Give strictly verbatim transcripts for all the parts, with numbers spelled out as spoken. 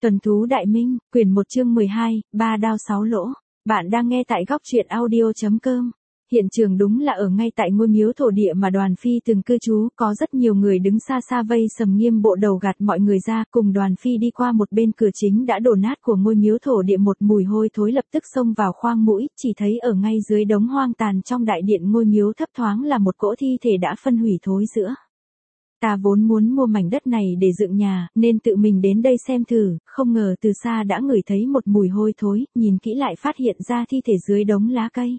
Tuần thú đại minh, quyển một chương mười hai, ba đao sáu lỗ. Bạn đang nghe tại góc truyện audio.com. Hiện trường đúng là ở ngay tại ngôi miếu thổ địa mà Đoàn Phi từng cư trú, có rất nhiều người đứng xa xa vây sầm Nghiêm Bộ Đầu gạt mọi người ra, cùng Đoàn Phi đi qua một bên cửa chính đã đổ nát của ngôi miếu thổ địa, một mùi hôi thối lập tức xông vào khoang mũi, chỉ thấy ở ngay dưới đống hoang tàn trong đại điện ngôi miếu thấp thoáng là một cỗ thi thể đã phân hủy thối rữa. Ta vốn muốn mua mảnh đất này để dựng nhà, nên tự mình đến đây xem thử, không ngờ từ xa đã ngửi thấy một mùi hôi thối, nhìn kỹ lại phát hiện ra thi thể dưới đống lá cây.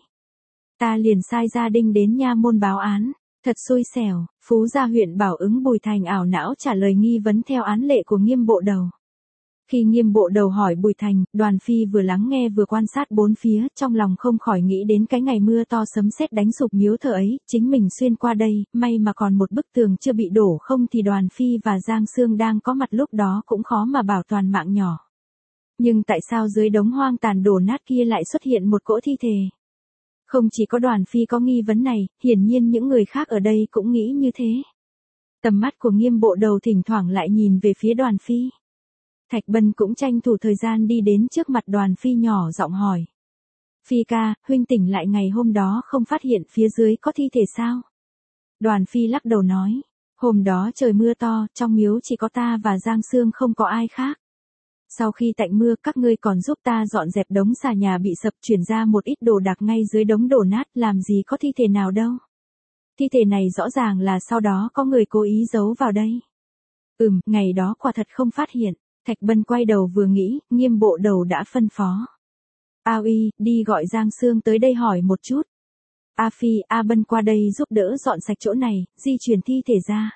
Ta liền sai gia đình đến nha môn báo án, thật xui xẻo, Phú Gia huyện Bảo Ứng Bùi Thành ảo não trả lời nghi vấn theo án lệ của Nghiêm Bộ Đầu. Khi Nghiêm Bộ Đầu hỏi Bùi Thành, Đoàn Phi vừa lắng nghe vừa quan sát bốn phía, trong lòng không khỏi nghĩ đến cái ngày mưa to sấm sét đánh sụp miếu thờ ấy, chính mình xuyên qua đây, may mà còn một bức tường chưa bị đổ, không thì Đoàn Phi và Giang Sương đang có mặt lúc đó cũng khó mà bảo toàn mạng nhỏ. Nhưng tại sao dưới đống hoang tàn đổ nát kia lại xuất hiện một cỗ thi thể? Không chỉ có Đoàn Phi có nghi vấn này, hiển nhiên những người khác ở đây cũng nghĩ như thế. Tầm mắt của Nghiêm Bộ Đầu thỉnh thoảng lại nhìn về phía Đoàn Phi. Thạch Bân cũng tranh thủ thời gian đi đến trước mặt Đoàn Phi nhỏ giọng hỏi. Phi ca, huynh tỉnh lại ngày hôm đó không phát hiện phía dưới có thi thể sao? Đoàn Phi lắc đầu nói. Hôm đó trời mưa to, trong miếu chỉ có ta và Giang Sương, không có ai khác. Sau khi tạnh mưa, các ngươi còn giúp ta dọn dẹp đống xà nhà bị sập, chuyển ra một ít đồ đạc ngay dưới đống đổ nát, làm gì có thi thể nào đâu. Thi thể này rõ ràng là sau đó có người cố ý giấu vào đây. Ừm, ngày đó quả thật không phát hiện. Thạch Bân quay đầu vừa nghĩ, Nghiêm Bộ Đầu đã phân phó. A Uy, đi gọi Giang Sương tới đây hỏi một chút. A Phi, A Bân qua đây giúp đỡ dọn sạch chỗ này, di chuyển thi thể ra.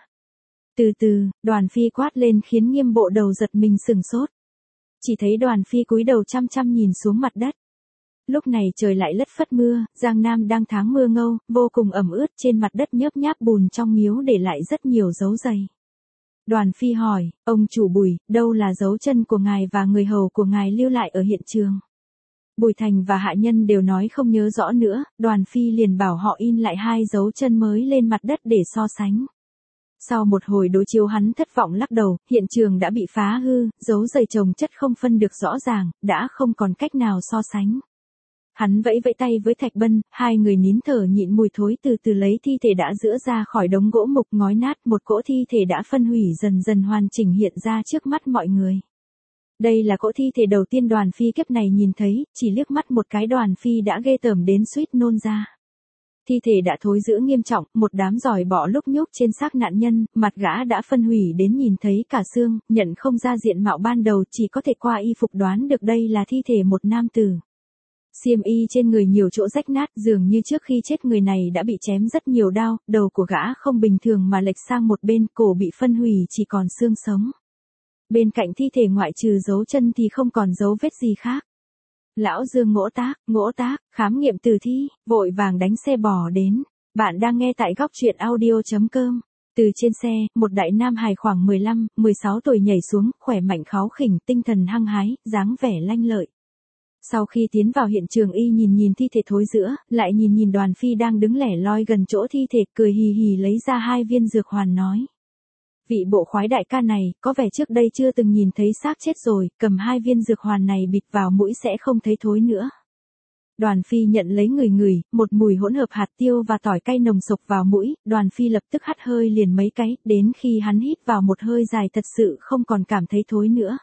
Từ từ, Đoàn Phi quát lên khiến Nghiêm Bộ Đầu giật mình sừng sốt. Chỉ thấy Đoàn Phi cúi đầu chăm chăm nhìn xuống mặt đất. Lúc này trời lại lất phất mưa, Giang Nam đang tháng mưa ngâu, vô cùng ẩm ướt, trên mặt đất nhớp nháp bùn trong miếu để lại rất nhiều dấu giày. Đoàn Phi hỏi, ông chủ Bùi, đâu là dấu chân của ngài và người hầu của ngài lưu lại ở hiện trường? Bùi Thành và hạ nhân đều nói không nhớ rõ nữa, Đoàn Phi liền bảo họ in lại hai dấu chân mới lên mặt đất để so sánh. Sau một hồi đối chiếu hắn thất vọng lắc đầu, hiện trường đã bị phá hư, dấu giày chồng chất không phân được rõ ràng, đã không còn cách nào so sánh. Hắn vẫy vẫy tay với Thạch Bân, hai người nín thở nhịn mùi thối, từ từ lấy thi thể đã rữa ra khỏi đống gỗ mục ngói nát, một cỗ thi thể đã phân hủy dần dần hoàn chỉnh hiện ra trước mắt mọi người. Đây là cỗ thi thể đầu tiên Đoàn Phi kiếp này nhìn thấy, chỉ liếc mắt một cái Đoàn Phi đã ghê tởm đến suýt nôn ra. Thi thể đã thối rữa nghiêm trọng, một đám giòi bọ lúc nhúc trên xác nạn nhân, mặt gã đã phân hủy đến nhìn thấy cả xương, nhận không ra diện mạo ban đầu, chỉ có thể qua y phục đoán được đây là thi thể một nam tử. Xiêm y trên người nhiều chỗ rách nát, dường như trước khi chết người này đã bị chém rất nhiều đao, đầu của gã không bình thường mà lệch sang một bên, cổ bị phân hủy chỉ còn xương sống. Bên cạnh thi thể ngoại trừ dấu chân thì không còn dấu vết gì khác. Lão Dương Ngỗ Tác, Ngỗ Tác, khám nghiệm tử thi, vội vàng đánh xe bò đến. Bạn đang nghe tại góc truyện audio.com. Từ trên xe, một đại nam hài khoảng mười lăm, mười sáu tuổi nhảy xuống, khỏe mạnh kháu khỉnh, tinh thần hăng hái, dáng vẻ lanh lợi. Sau khi tiến vào hiện trường, y nhìn nhìn thi thể thối rữa, lại nhìn nhìn Đoàn Phi đang đứng lẻ loi gần chỗ thi thể, cười hì hì lấy ra hai viên dược hoàn nói. Vị bộ khoái đại ca này, có vẻ trước đây chưa từng nhìn thấy xác chết rồi, cầm hai viên dược hoàn này bịt vào mũi sẽ không thấy thối nữa. Đoàn Phi nhận lấy người ngửi, một mùi hỗn hợp hạt tiêu và tỏi cay nồng sộc vào mũi, Đoàn Phi lập tức hắt hơi liền mấy cái, đến khi hắn hít vào một hơi dài thật sự không còn cảm thấy thối nữa.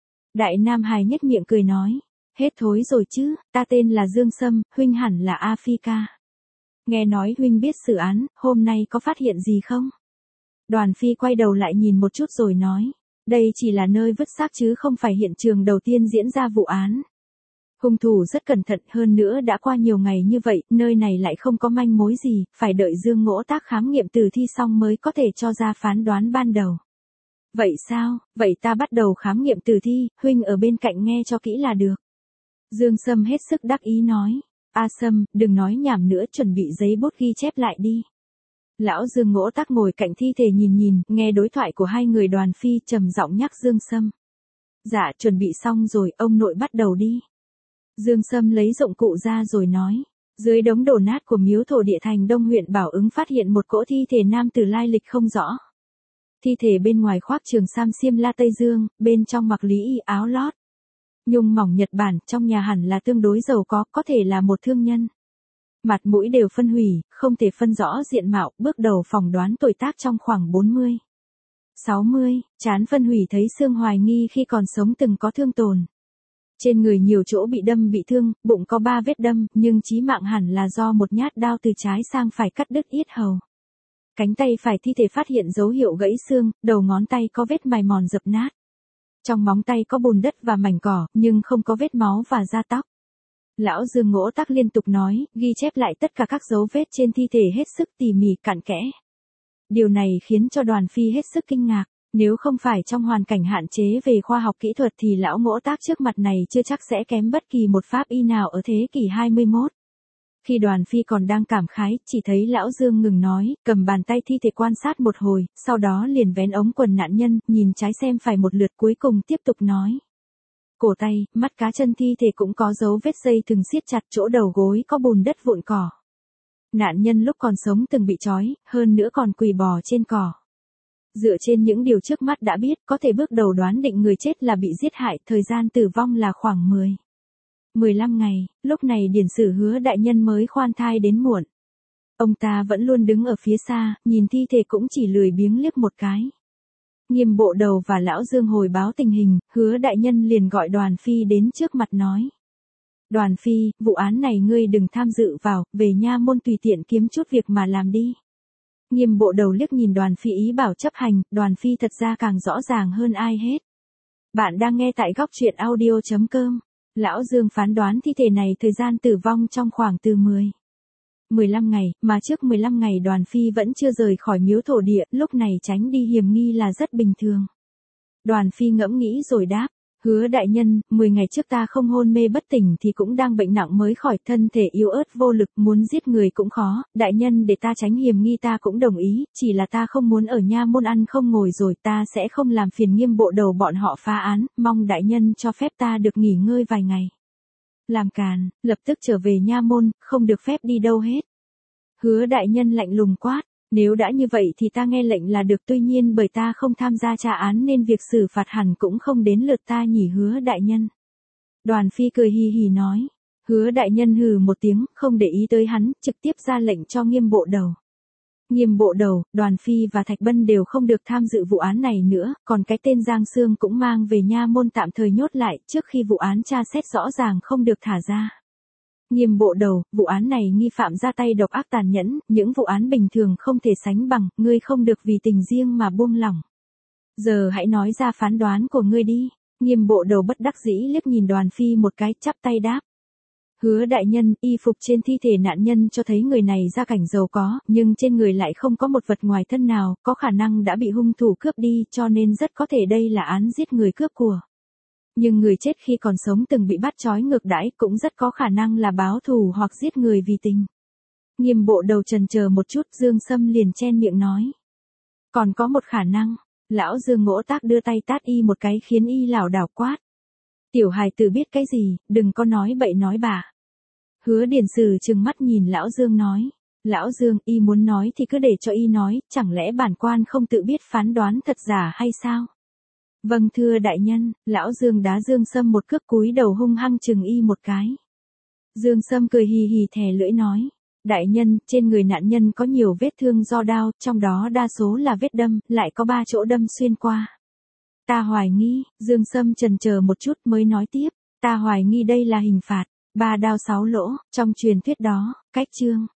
Đại nam hài nhếch miệng cười nói. Hết thối rồi chứ, ta tên là Dương Sâm, huynh hẳn là A Phi ca. Nghe nói huynh biết xử án, hôm nay có phát hiện gì không? Đoàn Phi quay đầu lại nhìn một chút rồi nói, đây chỉ là nơi vứt xác chứ không phải hiện trường đầu tiên diễn ra vụ án. Hung thủ rất cẩn thận, hơn nữa đã qua nhiều ngày như vậy, nơi này lại không có manh mối gì, phải đợi Dương Ngỗ Tác khám nghiệm tử thi xong mới có thể cho ra phán đoán ban đầu. Vậy sao, vậy ta bắt đầu khám nghiệm tử thi, huynh ở bên cạnh nghe cho kỹ là được. Dương Sâm hết sức đắc ý nói, A Sâm, đừng nói nhảm nữa, chuẩn bị giấy bút ghi chép lại đi. Lão Dương Ngỗ Tác ngồi cạnh thi thể nhìn nhìn, nghe đối thoại của hai người. Đoàn Phi trầm giọng nhắc Dương Sâm. Dạ, chuẩn bị xong rồi, ông nội bắt đầu đi. Dương Sâm lấy dụng cụ ra rồi nói, dưới đống đổ nát của miếu thổ địa thành Đông huyện Bảo Ứng phát hiện một cỗ thi thể nam tử lai lịch không rõ. Thi thể bên ngoài khoác trường sam xiêm la Tây Dương, bên trong mặc lý y áo lót. Nhung mỏng Nhật Bản, trong nhà hẳn là tương đối giàu có, có thể là một thương nhân. Mặt mũi đều phân hủy, không thể phân rõ diện mạo, bước đầu phỏng đoán tuổi tác trong khoảng bốn mươi. sáu mươi, trán phân hủy thấy xương hoài nghi khi còn sống từng có thương tổn. Trên người nhiều chỗ bị đâm bị thương, bụng có ba vết đâm, nhưng chí mạng hẳn là do một nhát đao từ trái sang phải cắt đứt yết hầu. Cánh tay phải thi thể phát hiện dấu hiệu gãy xương, đầu ngón tay có vết mài mòn dập nát. Trong móng tay có bùn đất và mảnh cỏ, nhưng không có vết máu và da tóc. Lão Dương Ngỗ Tác liên tục nói, ghi chép lại tất cả các dấu vết trên thi thể hết sức tỉ mỉ cặn kẽ. Điều này khiến cho Đoàn Phi hết sức kinh ngạc, nếu không phải trong hoàn cảnh hạn chế về khoa học kỹ thuật thì lão Ngỗ Tác trước mặt này chưa chắc sẽ kém bất kỳ một pháp y nào ở thế kỷ hai mươi mốt. Khi Đoàn Phi còn đang cảm khái, chỉ thấy lão Dương ngừng nói, cầm bàn tay thi thể quan sát một hồi, sau đó liền vén ống quần nạn nhân, nhìn trái xem phải một lượt cuối cùng tiếp tục nói. Cổ tay, mắt cá chân thi thể cũng có dấu vết dây thừng siết chặt, chỗ đầu gối có bùn đất vụn cỏ. Nạn nhân lúc còn sống từng bị trói, hơn nữa còn quỳ bò trên cỏ. Dựa trên những điều trước mắt đã biết, có thể bước đầu đoán định người chết là bị giết hại, thời gian tử vong là khoảng mười. mười lăm ngày, lúc này điển sử Hứa đại nhân mới khoan thai đến muộn. Ông ta vẫn luôn đứng ở phía xa, nhìn thi thể cũng chỉ lười biếng liếc một cái. Nghiêm Bộ Đầu và lão Dương hồi báo tình hình, Hứa đại nhân liền gọi Đoàn Phi đến trước mặt nói. Đoàn Phi, vụ án này ngươi đừng tham dự vào, về nha môn tùy tiện kiếm chút việc mà làm đi. Nghiêm Bộ Đầu liếc nhìn Đoàn Phi ý bảo chấp hành, Đoàn Phi thật ra càng rõ ràng hơn ai hết. Bạn đang nghe tại góc truyện audio chấm com. Lão Dương phán đoán thi thể này thời gian tử vong trong khoảng từ mười. mười lăm ngày, mà trước mười lăm ngày Đoàn Phi vẫn chưa rời khỏi miếu thổ địa, lúc này tránh đi hiểm nghi là rất bình thường. Đoàn Phi ngẫm nghĩ rồi đáp, Hứa đại nhân, mười ngày trước ta không hôn mê bất tỉnh thì cũng đang bệnh nặng mới khỏi, thân thể yếu ớt vô lực, muốn giết người cũng khó, đại nhân để ta tránh hiểm nghi ta cũng đồng ý, chỉ là ta không muốn ở nha môn ăn không ngồi rồi, ta sẽ không làm phiền Nghiêm Bộ Đầu bọn họ phá án, mong đại nhân cho phép ta được nghỉ ngơi vài ngày. Làm càn, lập tức trở về nha môn, không được phép đi đâu hết. Hứa đại nhân lạnh lùng quát, nếu đã như vậy thì ta nghe lệnh là được, tuy nhiên bởi ta không tham gia tra án nên việc xử phạt hẳn cũng không đến lượt ta nhỉ Hứa đại nhân. Đoàn Phi cười hì hì nói, Hứa đại nhân hừ một tiếng, không để ý tới hắn, trực tiếp ra lệnh cho Nghiêm Bộ Đầu. Nghiêm Bộ Đầu, Đoàn Phi và Thạch Bân đều không được tham dự vụ án này nữa, còn cái tên Giang Sương cũng mang về nha môn tạm thời nhốt lại, trước khi vụ án tra xét rõ ràng không được thả ra. Nghiêm Bộ Đầu, vụ án này nghi phạm ra tay độc ác tàn nhẫn, những vụ án bình thường không thể sánh bằng, ngươi không được vì tình riêng mà buông lỏng. Giờ hãy nói ra phán đoán của ngươi đi. Nghiêm Bộ Đầu bất đắc dĩ liếc nhìn Đoàn Phi một cái, chắp tay đáp. Hứa đại nhân, y phục trên thi thể nạn nhân cho thấy người này gia cảnh giàu có, nhưng trên người lại không có một vật ngoài thân nào, có khả năng đã bị hung thủ cướp đi, cho nên rất có thể đây là án giết người cướp của. Nhưng người chết khi còn sống từng bị bắt trói ngược đãi, cũng rất có khả năng là báo thù hoặc giết người vì tình. Nghiêm Bộ Đầu trần chờ một chút, Dương Sâm liền chen miệng nói. Còn có một khả năng, lão Dương Ngỗ Tác đưa tay tát y một cái khiến y lảo đảo quát. Tiểu hài tử biết cái gì, đừng có nói bậy nói bạ. Hứa điển sử trừng mắt nhìn lão Dương nói. Lão Dương, y muốn nói thì cứ để cho y nói, chẳng lẽ bản quan không tự biết phán đoán thật giả hay sao? Vâng thưa đại nhân, lão Dương đá Dương Sâm một cước, cúi đầu hung hăng chừng y một cái. Dương Sâm cười hì hì thè lưỡi nói. Đại nhân, trên người nạn nhân có nhiều vết thương do đao, trong đó đa số là vết đâm, lại có ba chỗ đâm xuyên qua. Ta hoài nghi, Dương Sâm chần chờ một chút mới nói tiếp, ta hoài nghi đây là hình phạt, ba đao sáu lỗ, trong truyền thuyết đó, cách chương.